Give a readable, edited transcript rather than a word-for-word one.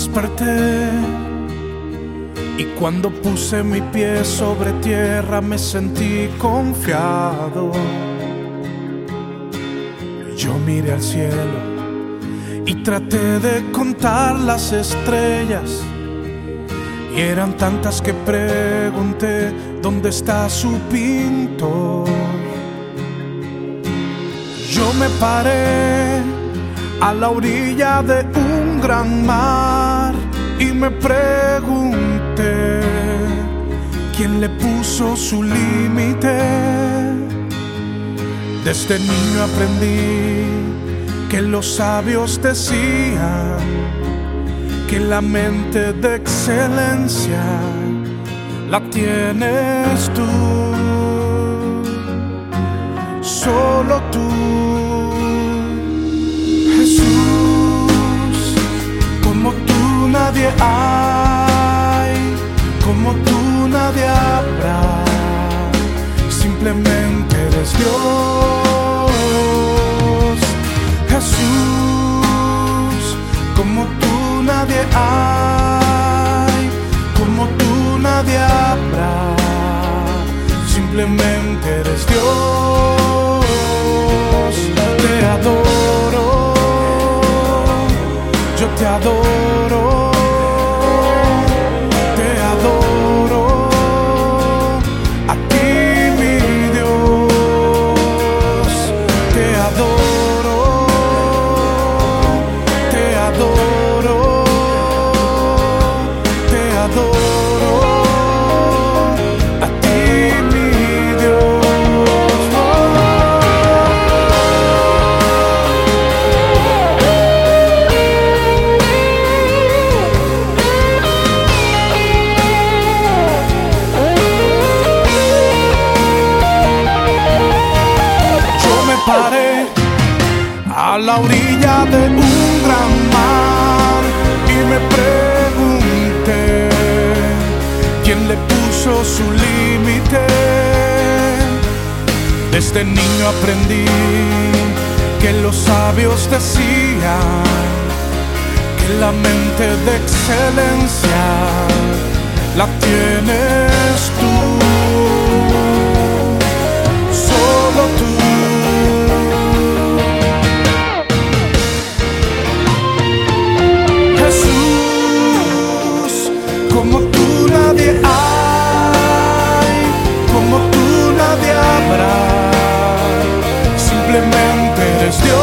desperté y cuando puse mi pie sobre tierra me sentí confiado. Yo miré al cielo y traté de contar las estrellas, y eran tantas que pregunté: ¿dónde está su pintor? Yo me paré a la orilla de un gran mar y me pregunté: ¿quién le puso su límite? Desde niño aprendí que los sabios decían que la mente de excelencia la tienes tú, solo tú. Jesús, como tú nadie hay, como tú nadie habrá, simplemente eres Dios. Jesús, como tú nadie hay, como tú nadie habrá, simplemente eres Dios. Te adoro, yo te adoro, te adoro, a ti mi Dios. Te adoro, te adoro, te adoro, a ti mi Dios. Paré a la orilla de un gran mar y me pregunté: ¿quién le puso su límite? Desde niño aprendí que los sabios decían que la mente de excelencia la tienes tú, solo tú. Como tú nadie hay, como tú nadie habrá, simplemente eres Dios.